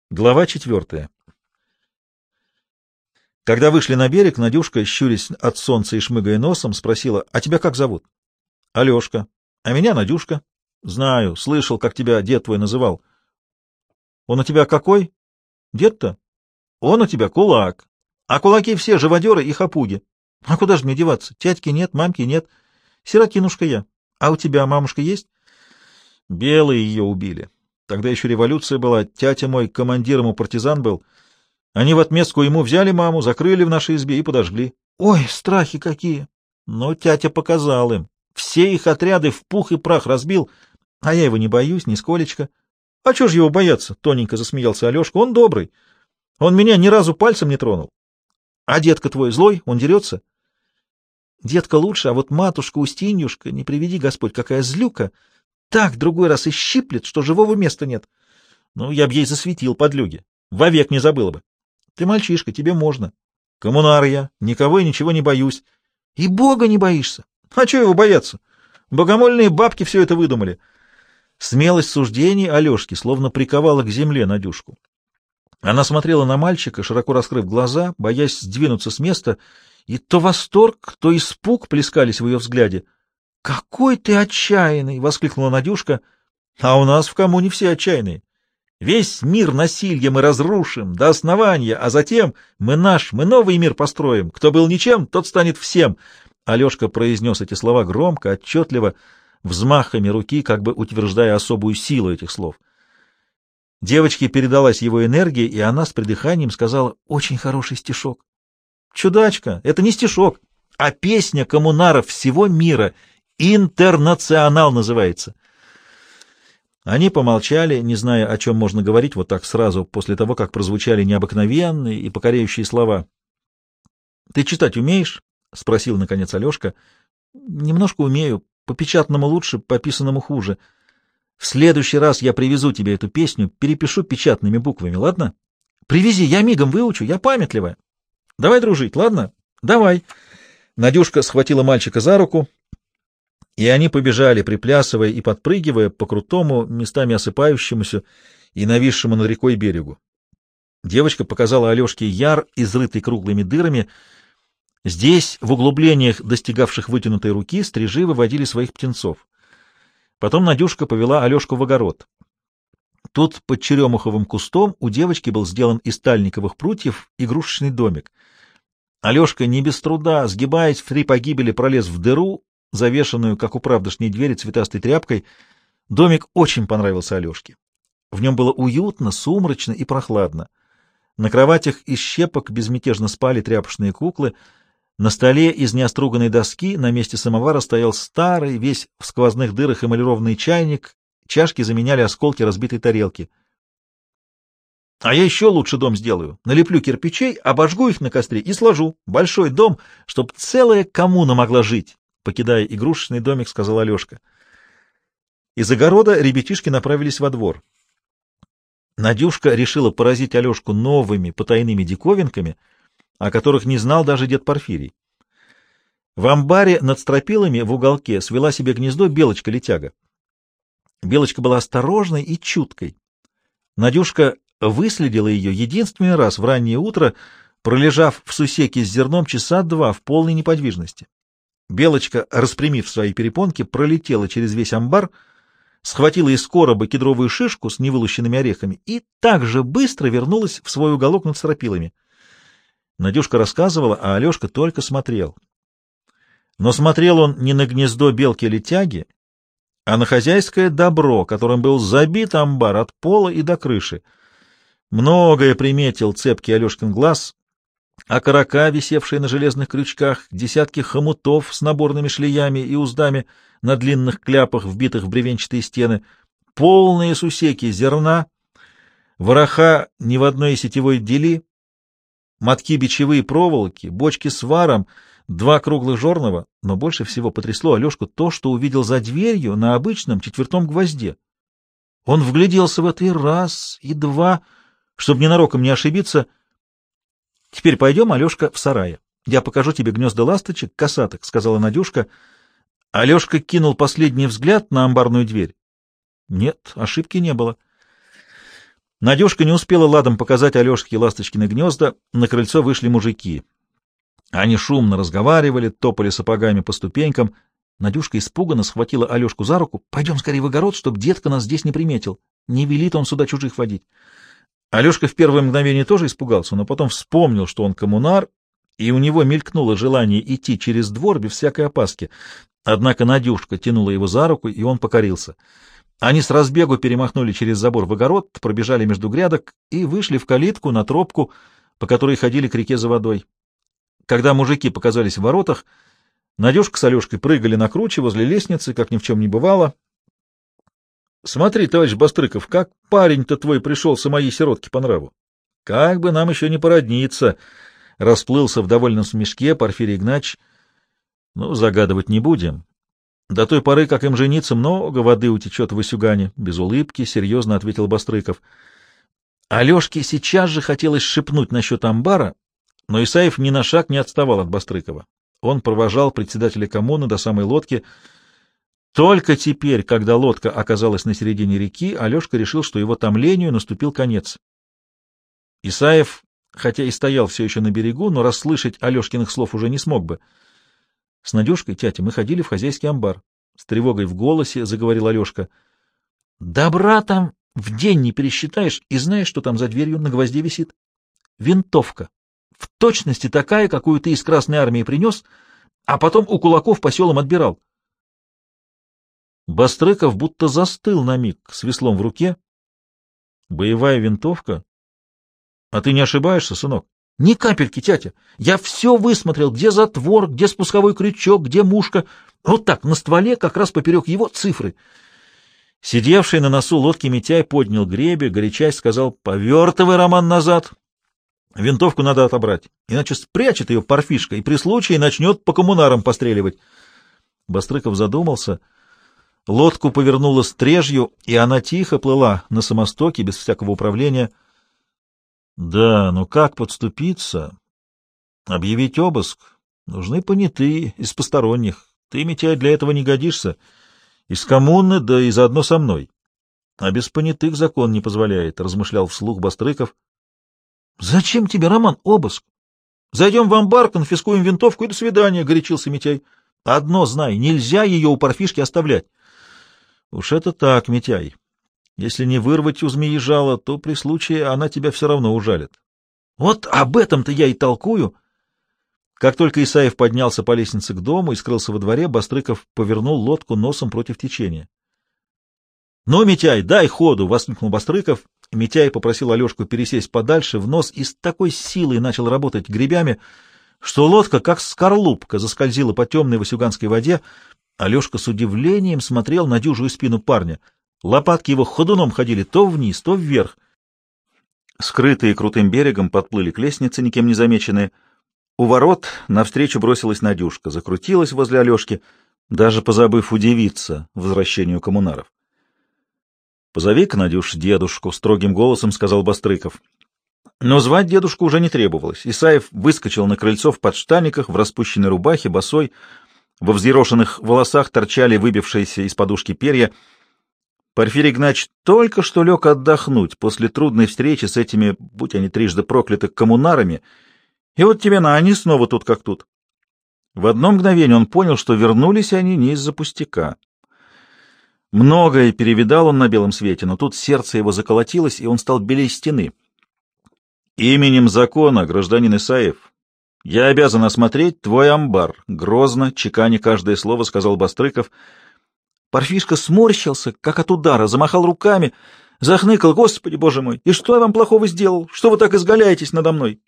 Глава 4. Когда вышли на берег, Надюшка, щурясь от солнца и шмыгая носом, спросила: — А тебя как зовут? — Алешка. — А меня Надюшка. — Знаю, слышал, как тебя дед твой называл. — Он у тебя какой? — Дед-то? — Он у тебя кулак. А кулаки все живодеры и хапуги. А куда же мне деваться? Тятьки нет, мамки нет. Сиротинушка я. А у тебя мамушка есть? Белые ее убили. Тогда еще революция была, тятя мой командиром у партизан был. Они в отместку ему взяли маму, закрыли в нашей избе и подожгли. Ой, страхи какие! Но тятя показал им. Все их отряды в пух и прах разбил, а я его не боюсь, нисколечко. — А чего ж его бояться? — тоненько засмеялся Алешка. — Он добрый. Он меня ни разу пальцем не тронул. — А детка твой злой? Он дерется? — Детка лучше, а вот матушка Устиньюшка, не приведи Господь, какая злюка! Так другой раз и щиплет, что живого места нет. Ну, я б ей засветил, подлюги. Вовек не забыла бы. Ты мальчишка, тебе можно. Коммунар я, никого и ничего не боюсь. И Бога не боишься. А чего его бояться? Богомольные бабки все это выдумали. Смелость суждений Алешки словно приковала к земле Надюшку. Она смотрела на мальчика, широко раскрыв глаза, боясь сдвинуться с места, и то восторг, то испуг плескались в ее взгляде. — Какой ты отчаянный! — воскликнула Надюшка. — А у нас в коммуне все отчаянные. Весь мир насильем мы разрушим до основания, а затем мы новый мир построим. Кто был ничем, тот станет всем. Алешка произнес эти слова громко, отчетливо, взмахами руки, как бы утверждая особую силу этих слов. Девочке передалась его энергия, и она с придыханием сказала: — Очень хороший стишок. — Чудачка, это не стишок, а песня коммунаров всего мира. «Интернационал» называется. Они помолчали, не зная, о чем можно говорить вот так сразу, после того, как прозвучали необыкновенные и покоряющие слова. — Ты читать умеешь? — спросил, наконец, Алешка. — Немножко умею. По печатному лучше, по писанному хуже. В следующий раз я привезу тебе эту песню, перепишу печатными буквами, ладно? Привези, я мигом выучу, я памятливая. Давай дружить, ладно? Давай. Надюшка схватила мальчика за руку, и они побежали, приплясывая и подпрыгивая по крутому, местами осыпающемуся и нависшему над рекой берегу. Девочка показала Алешке яр, изрытый круглыми дырами. Здесь, в углублениях, достигавших вытянутой руки, стрижи выводили своих птенцов. Потом Надюшка повела Алешку в огород. Тут под черемуховым кустом у девочки был сделан из тальниковых прутьев игрушечный домик. Алешка не без труда, сгибаясь в 3 погибели, пролез в дыру, завешанную, как у правдошней двери, цветастой тряпкой. Домик очень понравился Алешке. В нем было уютно, сумрачно и прохладно. На кроватях из щепок безмятежно спали тряпочные куклы. На столе из неоструганной доски на месте самовара стоял старый, весь в сквозных дырах эмалированный чайник, чашки заменяли осколки разбитой тарелки. — А я еще лучше дом сделаю. Налеплю кирпичей, обожгу их на костре и сложу. Большой дом, чтоб целая коммуна могла жить. Покидая игрушечный домик, сказал Алешка. Из огорода ребятишки направились во двор. Надюшка решила поразить Алешку новыми потайными диковинками, о которых не знал даже дед Порфирий. В амбаре над стропилами в уголке свела себе гнездо белочка-летяга. Белочка была осторожной и чуткой. Надюшка выследила ее единственный раз в раннее утро, пролежав в сусеке с зерном часа 2 в полной неподвижности. Белочка, распрямив свои перепонки, пролетела через весь амбар, схватила из короба кедровую шишку с невылущенными орехами и так же быстро вернулась в свой уголок над стропилами. Надюшка рассказывала, а Алешка только смотрел. Но смотрел он не на гнездо белки-летяги, а на хозяйское добро, которым был забит амбар от пола и до крыши. Многое приметил цепкий Алешкин глаз: окорока, висевшие на железных крючках, десятки хомутов с наборными шлеями и уздами на длинных кляпах, вбитых в бревенчатые стены, полные сусеки зерна, вороха ни в одной сетевой дели, мотки бичевые проволоки, бочки с варом, 2 круглых жорнова, но больше всего потрясло Алешку то, что увидел за дверью на обычном 4-м гвозде. Он вгляделся в это и раз, и два, чтобы ненароком не ошибиться. — Теперь пойдем, Алешка, в сарае. Я покажу тебе гнезда ласточек, косаток, — сказала Надюшка. Алешка кинул последний взгляд на амбарную дверь. Нет, ошибки не было. Надюшка не успела ладом показать Алешке Ласточкины гнезда, на крыльцо вышли мужики. Они шумно разговаривали, топали сапогами по ступенькам. Надюшка испуганно схватила Алешку за руку. — Пойдем скорее в огород, чтоб детка нас здесь не приметил. Не велит он сюда чужих водить. Алешка в первое мгновение тоже испугался, но потом вспомнил, что он коммунар, и у него мелькнуло желание идти через двор без всякой опаски. Однако Надюшка тянула его за руку, и он покорился. Они с разбегу перемахнули через забор в огород, пробежали между грядок и вышли в калитку на тропку, по которой ходили к реке за водой. Когда мужики показались в воротах, Надюшка с Алешкой прыгали на круче возле лестницы, как ни в чем не бывало. — Смотри, товарищ Бастрыков, как парень-то твой пришелся моей сиротке по нраву. Как бы нам еще не породниться! — расплылся в довольном смешке Порфирий Игнатьич. — Ну, загадывать не будем. До той поры, как им жениться, много воды утечет в Васюгане. Без улыбки серьезно ответил Бастрыков. Алешке сейчас же хотелось шепнуть насчет амбара, но Исаев ни на шаг не отставал от Бастрыкова. Он провожал председателя коммуны до самой лодки. Только теперь, когда лодка оказалась на середине реки, Алешка решил, что его томлению наступил конец. Исаев, хотя и стоял все еще на берегу, но расслышать Алешкиных слов уже не смог бы. — С Надюшкой, тятя, мы ходили в хозяйский амбар. С тревогой в голосе заговорил Алешка. — Добра там в день не пересчитаешь, и знаешь, что там за дверью на гвозде висит? Винтовка. В точности такая, какую ты из Красной Армии принес, а потом у кулаков по селам отбирал. Бастрыков будто застыл на миг с веслом в руке. — Боевая винтовка? А ты не ошибаешься, сынок? — Ни капельки, тятя. Я все высмотрел, где затвор, где спусковой крючок, где мушка. Вот так, на стволе, как раз поперек его цифры. Сидевший на носу лодки Митяй поднял гребе, горячась сказал: — Повертывай, Роман, назад. Винтовку надо отобрать, иначе спрячет ее Порфишка и при случае начнет по коммунарам постреливать. Бастрыков задумался. Лодку повернула стрежью, и она тихо плыла на самостоке, без всякого управления. Да, но как подступиться? Объявить обыск? Нужны понятые из посторонних. Ты, Митяй, для этого не годишься. Из коммуны, да и заодно со мной. А без понятых закон не позволяет, — размышлял вслух Бастрыков. — Зачем тебе, Роман, обыск? Зайдем в амбар, конфискуем винтовку и до свидания, — горячился Митяй. — Одно знай, нельзя ее у Порфишки оставлять. — Уж это так, Митяй. Если не вырвать у змеи жало, то при случае она тебя все равно ужалит. Вот об этом-то я и толкую. Как только Исаев поднялся по лестнице к дому и скрылся во дворе, Бастрыков повернул лодку носом против течения. — Ну, Митяй, дай ходу! — воскликнул Бастрыков. Митяй попросил Алешку пересесть подальше в нос и с такой силой начал работать гребями, что лодка, как скорлупка, заскользила по темной васюганской воде. Алешка с удивлением смотрел на дюжую спину парня. Лопатки его ходуном ходили то вниз, то вверх. Скрытые крутым берегом подплыли к лестнице, никем не замеченные. У ворот навстречу бросилась Надюшка, закрутилась возле Алешки, даже позабыв удивиться возвращению коммунаров. — Позови-ка, Надюш, дедушку, — строгим голосом сказал Бастрыков. Но звать дедушку уже не требовалось. Исаев выскочил на крыльцо в подштаниках, в распущенной рубахе, босой. Во взъерошенных волосах торчали выбившиеся из подушки перья. Порфирий Игнатьич только что лег отдохнуть после трудной встречи с этими, будь они трижды прокляты, коммунарами, и вот тебе на, они снова тут как тут. В одно мгновение он понял, что вернулись они не из-за пустяка. Многое перевидал он на белом свете, но тут сердце его заколотилось, и он стал белей стены. «Именем закона, гражданин Исаев, я обязан осмотреть твой амбар», — грозно, чеканя каждое слово, сказал Бастрыков. Порфишка сморщился, как от удара, замахал руками, захныкал: «Господи, боже мой, и что я вам плохого сделал? Что вы так изгаляетесь надо мной?»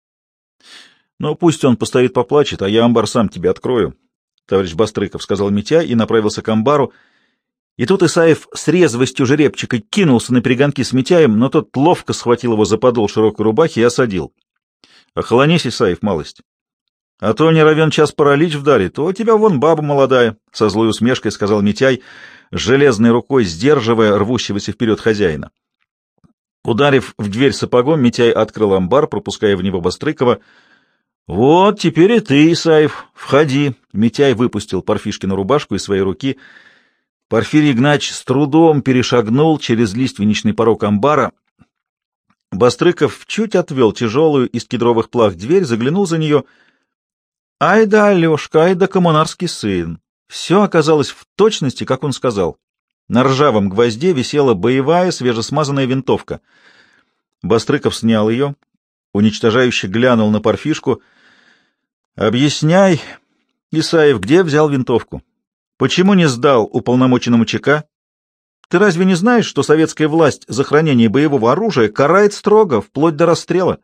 «Ну, пусть он постоит поплачет, а я амбар сам тебе открою», — товарищ Бастрыков сказал Митяй и направился к амбару. И тут Исаев с резвостью жеребчика кинулся на перегонки с Митяем, но тот ловко схватил его за подол широкой рубахи и осадил. «Охолонись, Исаев, малость. А то не равен час паралич вдарит, то у тебя вон баба молодая», — со злой усмешкой сказал Митяй, с железной рукой сдерживая рвущегося вперед хозяина. Ударив в дверь сапогом, Митяй открыл амбар, пропуская в него Бастрыкова. «Вот теперь и ты, Исаев, входи». Митяй выпустил Порфишкину рубашку из своей руки. Порфирий Игнатьич с трудом перешагнул через лиственничный порог амбара. Бастрыков чуть отвел тяжелую из кедровых плах дверь, заглянул за нее. Ай да Алешка, ай да коммунарский сын. Все оказалось в точности, как он сказал. На ржавом гвозде висела боевая свежесмазанная винтовка. Бастрыков снял ее, уничтожающе глянул на Парфишку. «Объясняй, Исаев, где взял винтовку? Почему не сдал уполномоченному ЧК? Ты разве не знаешь, что советская власть за хранение боевого оружия карает строго, вплоть до расстрела?»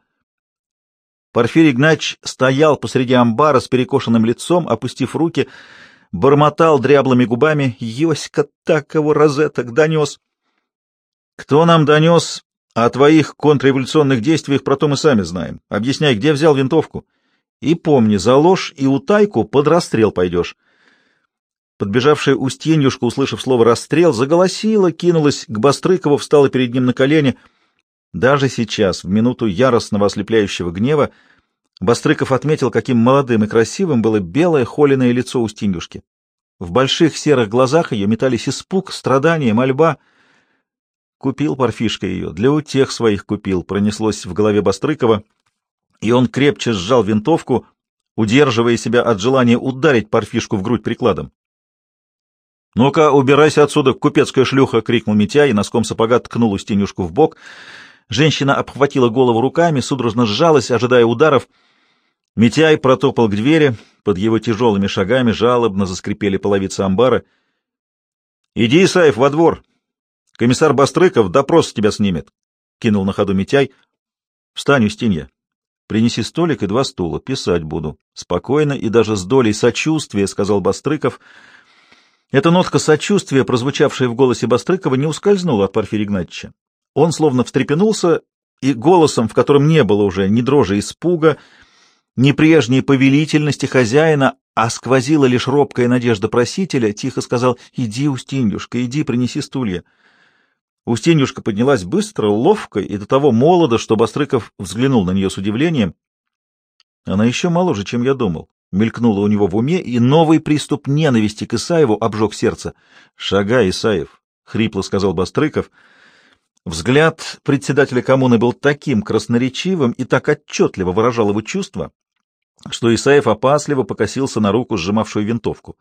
Порфирий Игнатьевич стоял посреди амбара с перекошенным лицом, опустив руки, бормотал дряблыми губами. «Йоська так его розеток донес!» «Кто нам донес о твоих контрреволюционных действиях, про то мы сами знаем. Объясняй, где взял винтовку. И помни, за ложь и утайку под расстрел пойдешь». Подбежавшая Устиньюшка, услышав слово «расстрел», заголосила, кинулась к Бастрыкову, встала перед ним на колени. Даже сейчас, в минуту яростного ослепляющего гнева, Бастрыков отметил, каким молодым и красивым было белое холеное лицо Устиньюшки. В больших серых глазах ее метались испуг, страдания, мольба. «Купил Парфишка ее, для утех своих купил», — пронеслось в голове Бастрыкова, и он крепче сжал винтовку, удерживая себя от желания ударить Парфишку в грудь прикладом. «Ну-ка, убирайся отсюда, купецкая шлюха!» — крикнул Митяй и носком сапога ткнул Устиньюшку в бок. Женщина обхватила голову руками, судорожно сжалась, ожидая ударов. Митяй протопал к двери, под его тяжелыми шагами жалобно заскрипели половицы амбара. «Иди, Исаев, во двор! Комиссар Бастрыков допрос с тебя снимет!» — кинул на ходу Митяй. «Встань, Устинья, принеси столик и 2 стула, писать буду». Спокойно и даже с долей сочувствия, — сказал Бастрыков. Эта нотка сочувствия, прозвучавшая в голосе Бастрыкова, не ускользнула от Порфирия Игнатьевича. Он словно встрепенулся и голосом, в котором не было уже ни дрожи испуга, ни прежней повелительности хозяина, а сквозила лишь робкая надежда просителя, тихо сказал: «Иди, Устиньюшка, иди, принеси стулья». Устиньюшка поднялась быстро, ловко и до того молодо, что Бастрыков взглянул на нее с удивлением. «Она еще моложе, чем я думал», — мелькнуло у него в уме, и новый приступ ненависти к Исаеву обжег сердце. «Шагай, Исаев», — хрипло сказал Бастрыков. Взгляд председателя коммуны был таким красноречивым и так отчетливо выражал его чувства, что Исаев опасливо покосился на руку, сжимавшую винтовку.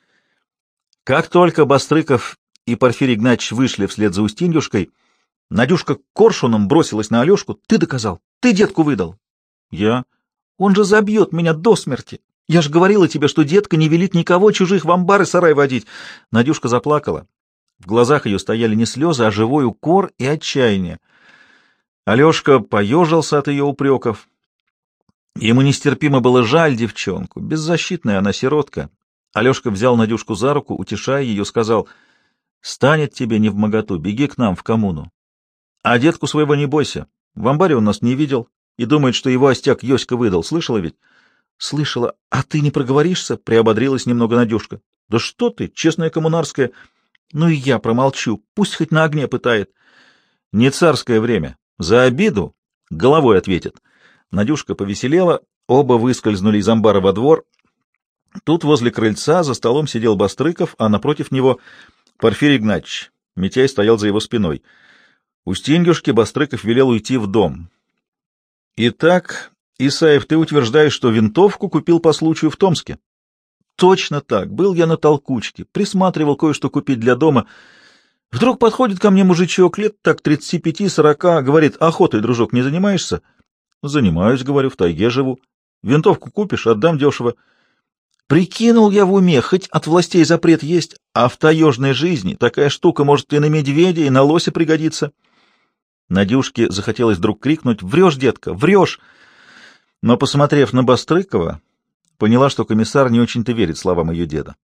Как только Бастрыков и Порфирий Игнатьевич вышли вслед за Устиньюшкой, Надюшка коршуном бросилась на Алешку. «Ты доказал! Ты детку выдал!» «Я? Он же забьет меня до смерти! Я же говорила тебе, что детка не велит никого чужих в амбар и сарай водить!» Надюшка заплакала. В глазах ее стояли не слезы, а живой укор и отчаяние. Алешка поежился от ее упреков. Ему нестерпимо было жаль девчонку, беззащитная она, сиротка. Алешка взял Надюшку за руку, утешая ее, сказал: «Станет тебе невмоготу, беги к нам в коммуну. А детку своего не бойся, в амбаре он нас не видел и думает, что его остяк Йоська выдал. Слышала ведь?» «Слышала. А ты не проговоришься?» — приободрилась немного Надюшка. «Да что ты, честная коммунарская. Ну и я промолчу, пусть хоть на огне пытает». «Не царское время. За обиду головой ответит». Надюшка повеселела, оба выскользнули из амбара во двор. Тут возле крыльца за столом сидел Бастрыков, а напротив него Порфирий Игнатьевич. Митяй стоял за его спиной. Устиньюшке Бастрыков велел уйти в дом. «Итак, Исаев, ты утверждаешь, что винтовку купил по случаю в Томске?» «Точно так. Был я на толкучке, присматривал кое-что купить для дома. Вдруг подходит ко мне мужичок лет так 35-40, говорит: охотой, дружок, не занимаешься?» «Занимаюсь, — говорю, — в тайге живу. Винтовку купишь, отдам дешево». Прикинул я в уме, хоть от властей запрет есть, а в таежной жизни такая штука может и на медведя, и на лося пригодиться. Надюшке захотелось вдруг крикнуть: «Врешь, детка, врешь!» Но, посмотрев на Бастрыкова, поняла, что комиссар не очень-то верит словам ее деда.